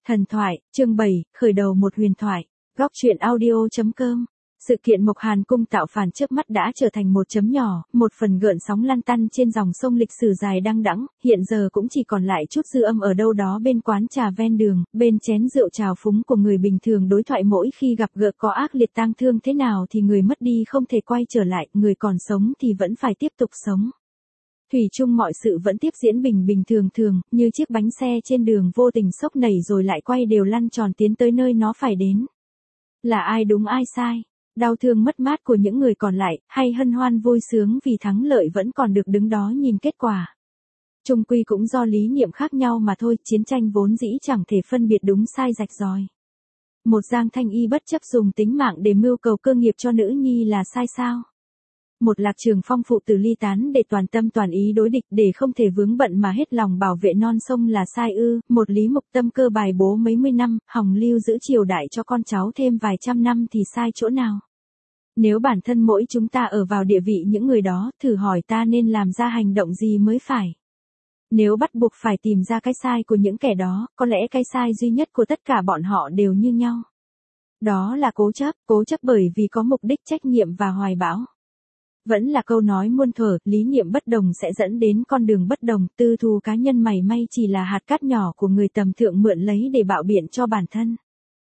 Thần thoại, chương 7, khởi đầu một huyền thoại. Góc truyện audio.com. Sự kiện Mộc Hàn cung tạo phản chớp mắt đã trở thành một chấm nhỏ, một phần gợn sóng lăn tăn trên dòng sông lịch sử dài đăng đẵng, hiện giờ cũng chỉ còn lại chút dư âm ở đâu đó bên quán trà ven đường, bên chén rượu trào phúng của người bình thường đối thoại mỗi khi gặp gỡ có ác liệt tang thương thế nào thì người mất đi không thể quay trở lại, người còn sống thì vẫn phải tiếp tục sống. Thủy chung mọi sự vẫn tiếp diễn bình bình thường thường, như chiếc bánh xe trên đường vô tình xốc nảy rồi lại quay đều lăn tròn tiến tới nơi nó phải đến. Là ai đúng ai sai? Đau thương mất mát của những người còn lại, hay hân hoan vui sướng vì thắng lợi vẫn còn được đứng đó nhìn kết quả? Chung quy cũng do lý niệm khác nhau mà thôi, chiến tranh vốn dĩ chẳng thể phân biệt đúng sai rạch ròi. Một Giang Thanh Y bất chấp dùng tính mạng để mưu cầu cơ nghiệp cho nữ nhi là sai sao? Một Lạc Trường Phong phụ tử ly tán để toàn tâm toàn ý đối địch để không thể vướng bận mà hết lòng bảo vệ non sông là sai ư? Một Lý Mục tâm cơ bài bố mấy mươi năm, hòng lưu giữ triều đại cho con cháu thêm vài trăm năm thì sai chỗ nào? Nếu bản thân mỗi chúng ta ở vào địa vị những người đó, thử hỏi ta nên làm ra hành động gì mới phải? Nếu bắt buộc phải tìm ra cái sai của những kẻ đó, có lẽ cái sai duy nhất của tất cả bọn họ đều như nhau. Đó là cố chấp bởi vì có mục đích, trách nhiệm và hoài bão. Vẫn là câu nói muôn thuở, lý niệm bất đồng sẽ dẫn đến con đường bất đồng, tư thù cá nhân mảy may chỉ là hạt cát nhỏ của người tầm thượng mượn lấy để bạo biện cho bản thân.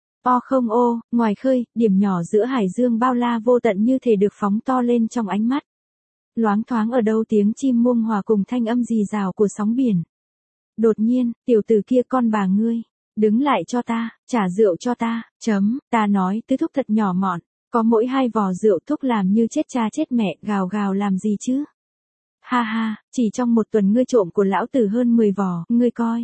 Ngoài khơi, điểm nhỏ giữa hải dương bao la vô tận như thể được phóng to lên trong ánh mắt. Loáng thoáng ở đâu tiếng chim muông hòa cùng thanh âm rì rào của sóng biển. Đột nhiên, tiểu tử kia, con bà ngươi, đứng lại cho ta, trả rượu cho ta, ta nói tứ thúc thật nhỏ mọn. Có mỗi 2 vò rượu thúc làm như chết cha chết mẹ, gào gào làm gì chứ? Ha ha, chỉ trong một tuần ngươi trộm của lão tử hơn 10 vò, ngươi coi.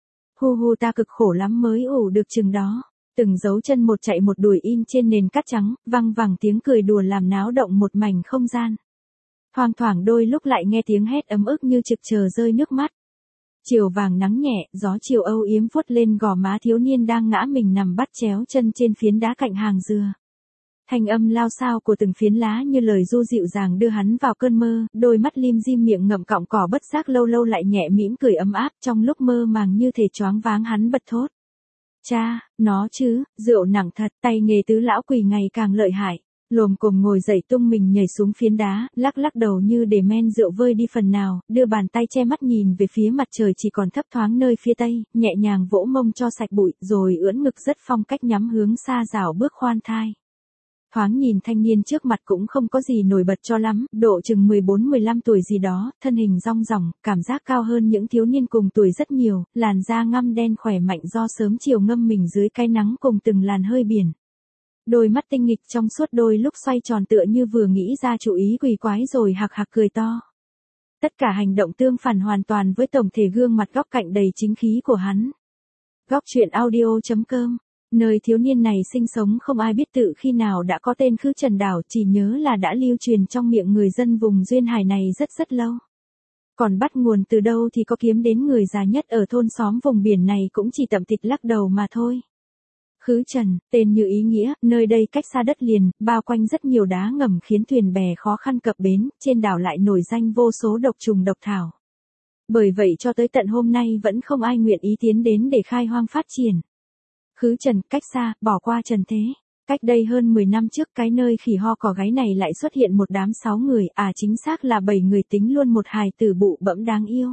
Hu ta cực khổ lắm mới ủ được chừng đó. Từng dấu chân một chạy một đuổi in trên nền cát trắng, văng vẳng tiếng cười đùa làm náo động một mảnh không gian. Thoang thoảng đôi lúc lại nghe tiếng hét ấm ức như trực chờ rơi nước mắt. Chiều vàng nắng nhẹ, gió chiều âu yếm vuốt lên gò má thiếu niên đang ngã mình nằm bắt chéo chân trên phiến đá cạnh hàng dừa. Thanh âm lao xao của từng phiến lá như lời ru dịu dàng đưa hắn vào cơn mơ, đôi mắt lim dim miệng ngậm cọng cỏ bất giác lâu lâu lại nhẹ mỉm cười ấm áp, trong lúc mơ màng như thể choáng váng hắn bật thốt. Cha, nó chứ, rượu nặng thật, tay nghề tứ lão quỳ ngày càng lợi hại. Lồm cồm ngồi dậy tung mình nhảy xuống phiến đá, lắc lắc đầu như để men rượu vơi đi phần nào, đưa bàn tay che mắt nhìn về phía mặt trời chỉ còn thấp thoáng nơi phía tây, nhẹ nhàng vỗ mông cho sạch bụi, rồi ưỡn ngực rất phong cách nhắm hướng xa rào bước khoan thai. Thoáng nhìn thanh niên trước mặt cũng không có gì nổi bật cho lắm, độ chừng 14-15 tuổi gì đó, thân hình rong ròng, cảm giác cao hơn những thiếu niên cùng tuổi rất nhiều, làn da ngăm đen khỏe mạnh do sớm chiều ngâm mình dưới cái nắng cùng từng làn hơi biển. Đôi mắt tinh nghịch trong suốt đôi lúc xoay tròn tựa như vừa nghĩ ra chủ ý quỷ quái rồi hạc hạc cười to. Tất cả hành động tương phản hoàn toàn với tổng thể gương mặt góc cạnh đầy chính khí của hắn. Góc truyện audio.com. Nơi thiếu niên này sinh sống không ai biết tự khi nào đã có tên Khứ Trần Đảo, chỉ nhớ là đã lưu truyền trong miệng người dân vùng duyên hải này rất lâu. Còn bắt nguồn từ đâu thì có kiếm đến người già nhất ở thôn xóm vùng biển này cũng chỉ tẩm tịch lắc đầu mà thôi. Khứ Trần, tên như ý nghĩa, nơi đây cách xa đất liền, bao quanh rất nhiều đá ngầm khiến thuyền bè khó khăn cập bến, trên đảo lại nổi danh vô số độc trùng độc thảo. Bởi vậy cho tới tận hôm nay vẫn không ai nguyện ý tiến đến để khai hoang phát triển. Khứ Trần, cách xa, bỏ qua trần thế. Cách đây hơn 10 năm trước, cái nơi khỉ ho cò gáy này lại xuất hiện một đám 6 người, chính xác là 7 người tính luôn một hài tử bụ bẫm đáng yêu.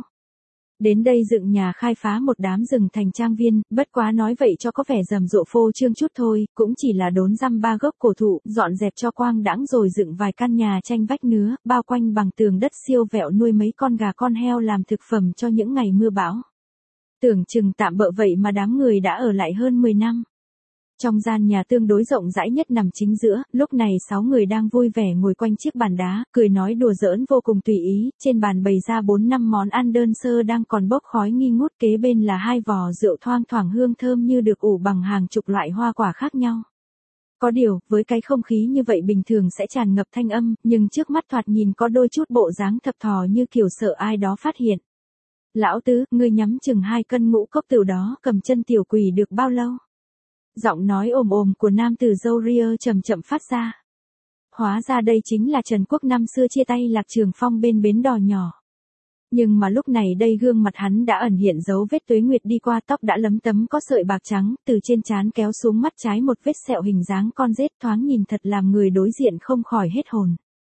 Đến đây dựng nhà khai phá một đám rừng thành trang viên, bất quá nói vậy cho có vẻ rầm rộ phô trương chút thôi, cũng chỉ là đốn răm 3 gốc cổ thụ, dọn dẹp cho quang đãng rồi dựng vài căn nhà tranh vách nứa, bao quanh bằng tường đất siêu vẹo nuôi mấy con gà con heo làm thực phẩm cho những ngày mưa bão. Tưởng chừng tạm bợ vậy mà đám người đã ở lại hơn 10 năm. Trong gian nhà tương đối rộng rãi nhất nằm chính giữa, lúc này 6 người đang vui vẻ ngồi quanh chiếc bàn đá, cười nói đùa giỡn vô cùng tùy ý, trên bàn bày ra 4-5 món ăn đơn sơ đang còn bốc khói nghi ngút, kế bên là 2 vò rượu thoang thoảng hương thơm như được ủ bằng hàng chục loại hoa quả khác nhau. Có điều, với cái không khí như vậy bình thường sẽ tràn ngập thanh âm, nhưng trước mắt thoạt nhìn có đôi chút bộ dáng thập thò như kiểu sợ ai đó phát hiện. Lão tứ, ngươi nhắm chừng 2 cân ngũ cốc tửu đó cầm chân tiểu quỷ được bao lâu? Giọng nói ồm ồm của nam tử râu ria chậm chậm phát ra. Hóa ra đây chính là Trần Quốc năm xưa chia tay Lạc Trường Phong bên bến đò nhỏ. Nhưng mà lúc này đây gương mặt hắn đã ẩn hiện dấu vết tuế nguyệt đi qua, tóc đã lấm tấm có sợi bạc trắng, từ trên trán kéo xuống mắt trái một vết sẹo hình dáng con rết, thoáng nhìn thật làm người đối diện không khỏi hết hồn.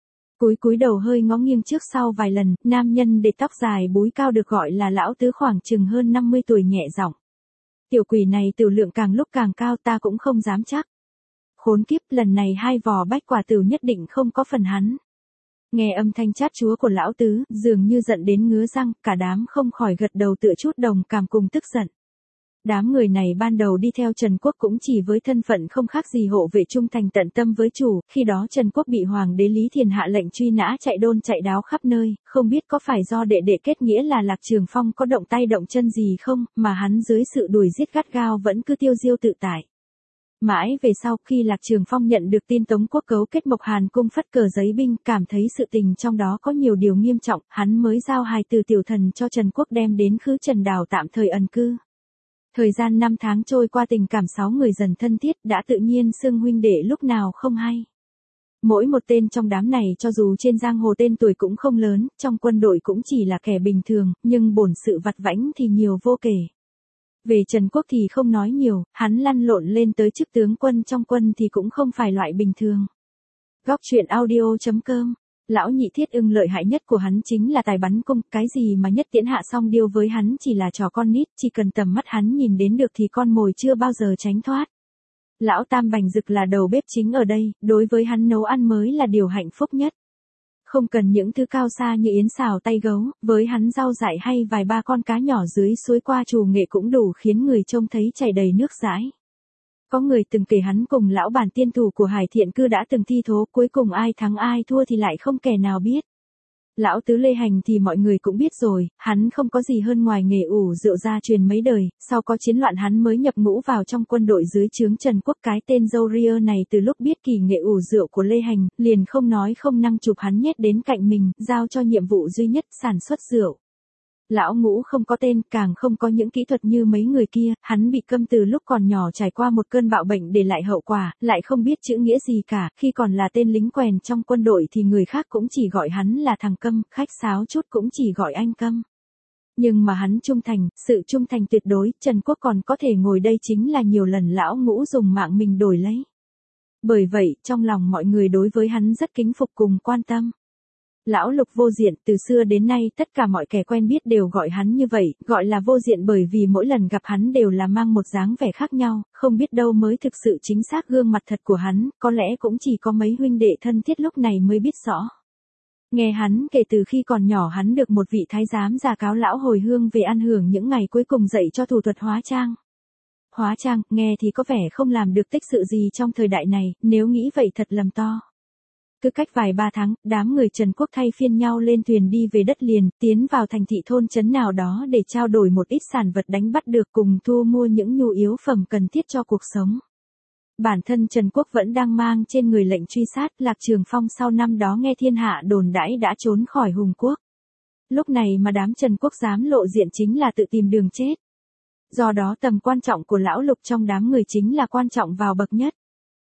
Cúi đầu hơi ngó nghiêng trước sau vài lần, nam nhân để tóc dài búi cao được gọi là lão tứ khoảng chừng hơn 50 tuổi nhẹ giọng. Tiểu quỷ này tửu lượng càng lúc càng cao, ta cũng không dám chắc. Khốn kiếp, lần này 2 vò bách quả tửu nhất định không có phần hắn. Nghe âm thanh chát chúa của lão tứ, dường như giận đến ngứa răng, cả đám không khỏi gật đầu tựa chút đồng cảm cùng tức giận. Đám người này ban đầu đi theo Trần Quốc cũng chỉ với thân phận không khác gì hộ vệ trung thành tận tâm với chủ, khi đó Trần Quốc bị Hoàng đế Lý Thiền hạ lệnh truy nã chạy đôn chạy đáo khắp nơi, không biết có phải do đệ đệ kết nghĩa là Lạc Trường Phong có động tay động chân gì không, mà hắn dưới sự đuổi giết gắt gao vẫn cứ tiêu diêu tự tại. Mãi về sau khi Lạc Trường Phong nhận được tin Tống Quốc cấu kết Mộc Hàn cung phất cờ giấy binh, cảm thấy sự tình trong đó có nhiều điều nghiêm trọng, hắn mới giao hài từ tiểu thần cho Trần Quốc đem đến khứ Trần Đào tạm thời ẩn cư. Thời gian 5 tháng trôi qua, tình cảm 6 người dần thân thiết, đã tự nhiên xưng huynh đệ lúc nào không hay. Mỗi một tên trong đám này cho dù trên giang hồ tên tuổi cũng không lớn, trong quân đội cũng chỉ là kẻ bình thường, nhưng bổn sự vặt vãnh thì nhiều vô kể. Về Trần Quốc thì không nói nhiều, hắn lăn lộn lên tới chức tướng quân trong quân thì cũng không phải loại bình thường. Góc truyện audio.com. Lão nhị Thiết Ưng lợi hại nhất của hắn chính là tài bắn cung, cái gì mà nhất tiễn hạ song điêu với hắn chỉ là trò con nít, chỉ cần tầm mắt hắn nhìn đến được thì con mồi chưa bao giờ tránh thoát. Lão Tam Bành Dực là đầu bếp chính ở đây, đối với hắn nấu ăn mới là điều hạnh phúc nhất. Không cần những thứ cao xa như yến xào tay gấu, với hắn rau dại hay vài ba con cá nhỏ dưới suối qua trù nghệ cũng đủ khiến người trông thấy chảy đầy nước dãi. Có người từng kể hắn cùng lão bản tiên thủ của Hải Thiện Cư đã từng thi thố, cuối cùng ai thắng ai thua thì lại không kẻ nào biết. Lão tứ Lê Hành thì mọi người cũng biết rồi, hắn không có gì hơn ngoài nghề ủ rượu gia truyền mấy đời, sau có chiến loạn hắn mới nhập ngũ vào trong quân đội dưới trướng Trần Quốc. Cái tên dâu ria này từ lúc biết kỳ nghệ ủ rượu của Lê Hành, liền không nói không năng chụp hắn nhét đến cạnh mình, giao cho nhiệm vụ duy nhất sản xuất rượu. Lão Ngũ không có tên, càng không có những kỹ thuật như mấy người kia, hắn bị câm từ lúc còn nhỏ, trải qua một cơn bạo bệnh để lại hậu quả, lại không biết chữ nghĩa gì cả, khi còn là tên lính quèn trong quân đội thì người khác cũng chỉ gọi hắn là thằng Câm, khách sáo chút cũng chỉ gọi anh Câm. Nhưng mà hắn trung thành, sự trung thành tuyệt đối, Trần Quốc còn có thể ngồi đây chính là nhiều lần Lão Ngũ dùng mạng mình đổi lấy. Bởi vậy, trong lòng mọi người đối với hắn rất kính phục cùng quan tâm. Lão Lục Vô Diện, từ xưa đến nay tất cả mọi kẻ quen biết đều gọi hắn như vậy, gọi là Vô Diện bởi vì mỗi lần gặp hắn đều là mang một dáng vẻ khác nhau, không biết đâu mới thực sự chính xác gương mặt thật của hắn, có lẽ cũng chỉ có mấy huynh đệ thân thiết lúc này mới biết rõ. Nghe hắn kể từ khi còn nhỏ hắn được một vị thái giám già cáo lão hồi hương về ăn hưởng những ngày cuối cùng dạy cho thủ thuật hóa trang. Hóa trang, nghe thì có vẻ không làm được tích sự gì trong thời đại này, nếu nghĩ vậy thật lầm to. Cứ cách vài ba tháng, đám người Trần Quốc thay phiên nhau lên thuyền đi về đất liền, tiến vào thành thị thôn trấn nào đó để trao đổi một ít sản vật đánh bắt được cùng thu mua những nhu yếu phẩm cần thiết cho cuộc sống. Bản thân Trần Quốc vẫn đang mang trên người lệnh truy sát, Lạc Trường Phong sau năm đó nghe thiên hạ đồn đãi đã trốn khỏi Hùng Quốc. Lúc này mà đám Trần Quốc dám lộ diện chính là tự tìm đường chết. Do đó tầm quan trọng của lão Lục trong đám người chính là quan trọng vào bậc nhất.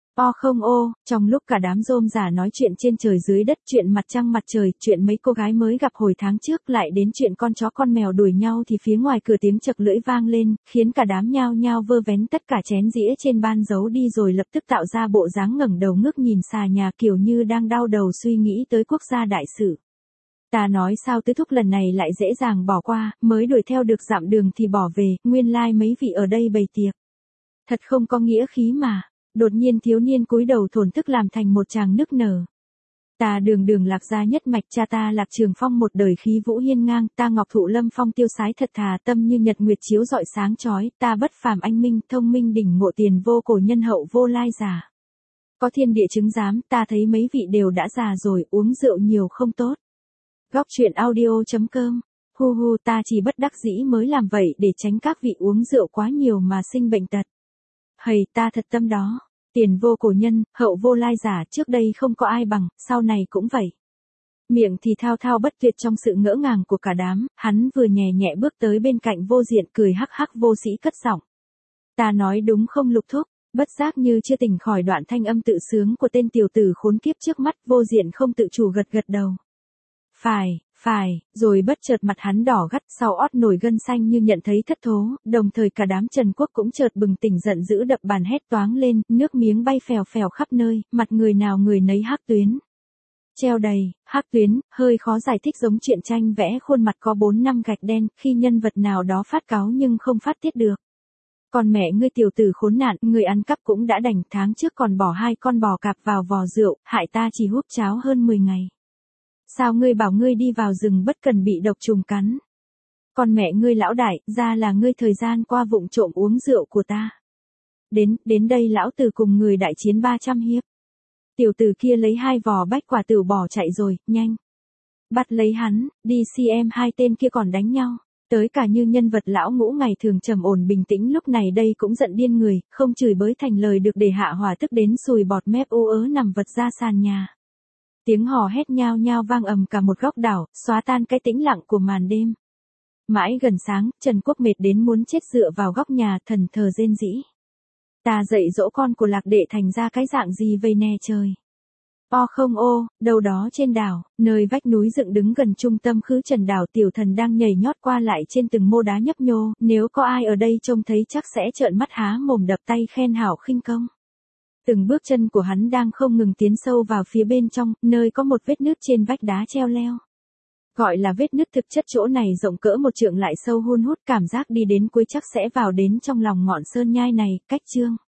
Trong lúc cả đám rôm rả nói chuyện trên trời dưới đất, chuyện mặt trăng mặt trời, chuyện mấy cô gái mới gặp hồi tháng trước, lại đến chuyện con chó con mèo đuổi nhau thì phía ngoài cửa tiếng chậc lưỡi vang lên, khiến cả đám nhao nhao vơ vén tất cả chén dĩa trên ban giấu đi rồi lập tức tạo ra bộ dáng ngẩng đầu ngước nhìn xà nhà kiểu như đang đau đầu suy nghĩ tới quốc gia đại sự. Ta nói sao tứ thúc lần này lại dễ dàng bỏ qua, mới đuổi theo được dặm đường thì bỏ về, nguyên lai mấy vị ở đây bày tiệc. Thật không có nghĩa khí mà. Đột nhiên thiếu niên cúi đầu thổn thức làm thành một tràng nức nở. Ta đường Lạc gia nhất mạch, cha ta Lạc Trường Phong một đời khí vũ hiên ngang, ta Ngọc Thụ Lâm Phong tiêu sái thật thà, tâm như nhật nguyệt chiếu rọi sáng chói, ta bất phàm anh minh, thông minh đỉnh ngộ, tiền vô cổ nhân hậu vô lai giả. Có thiên địa chứng giám, ta thấy mấy vị đều đã già rồi, uống rượu nhiều không tốt. Góc truyện audio.com. Ta chỉ bất đắc dĩ mới làm vậy để tránh các vị uống rượu quá nhiều mà sinh bệnh tật. Hầy, ta thật tâm đó. Tiền vô cổ nhân, hậu vô lai giả, trước đây không có ai bằng, sau này cũng vậy. Miệng thì thao thao bất tuyệt trong sự ngỡ ngàng của cả đám, hắn vừa nhẹ nhẹ bước tới bên cạnh Vô Diện cười hắc hắc vô sĩ cất giọng. Ta nói đúng không Lục thúc? Bất giác như chưa tỉnh khỏi đoạn thanh âm tự sướng của tên tiểu tử khốn kiếp trước mắt, Vô Diện không tự chủ gật gật đầu. Phải, rồi bất chợt mặt hắn đỏ gắt, sau ót nổi gân xanh như nhận thấy thất thố, đồng thời cả đám Trần Quốc cũng chợt bừng tỉnh giận dữ đập bàn hét toáng lên, nước miếng bay phèo phèo khắp nơi, mặt người nào người nấy hắc tuyến. Treo đầy, hắc tuyến, hơi khó giải thích giống truyện tranh vẽ khuôn mặt có 4-5 gạch đen, khi nhân vật nào đó phát cáu nhưng không phát tiết được. Còn mẹ ngươi tiểu tử khốn nạn, người ăn cắp cũng đã đành, tháng trước còn bỏ 2 con bò cạp vào vò rượu, hại ta chỉ húp cháo hơn 10 ngày. Sao ngươi bảo ngươi đi vào rừng bất cần bị độc trùng cắn? Còn mẹ ngươi lão đại, ra là ngươi thời gian qua vụng trộm uống rượu của ta. Đến đây lão tử cùng người đại chiến 300 hiệp. Tiểu tử kia lấy 2 vò bách quả tửu bỏ chạy rồi, nhanh. Bắt lấy hắn, đi xem hai tên kia còn đánh nhau. Tới cả như nhân vật lão ngũ ngày thường trầm ổn bình tĩnh lúc này đây cũng giận điên người, không chửi bới thành lời được để hạ hỏa tức đến sùi bọt mép ú ớ nằm vật ra sàn nhà. Tiếng hò hét nhao nhao vang ầm cả một góc đảo, xóa tan cái tĩnh lặng của màn đêm. Mãi gần sáng, Trần Quốc mệt đến muốn chết dựa vào góc nhà thần thờ rên rỉ. Ta dạy dỗ con của Lạc Đệ thành ra cái dạng gì vây nè trời. O không ô, đâu đó trên đảo, nơi vách núi dựng đứng gần trung tâm khứ trần đảo tiểu thần đang nhảy nhót qua lại trên từng mô đá nhấp nhô, nếu có ai ở đây trông thấy chắc sẽ trợn mắt há mồm đập tay khen hảo khinh công. Từng bước chân của hắn đang không ngừng tiến sâu vào phía bên trong, nơi có một vết nứt trên vách đá treo leo. Gọi là vết nứt thực chất chỗ này rộng cỡ 1 trượng lại sâu hun hút, cảm giác đi đến cuối chắc sẽ vào đến trong lòng ngọn sơn nhai này, cách chương.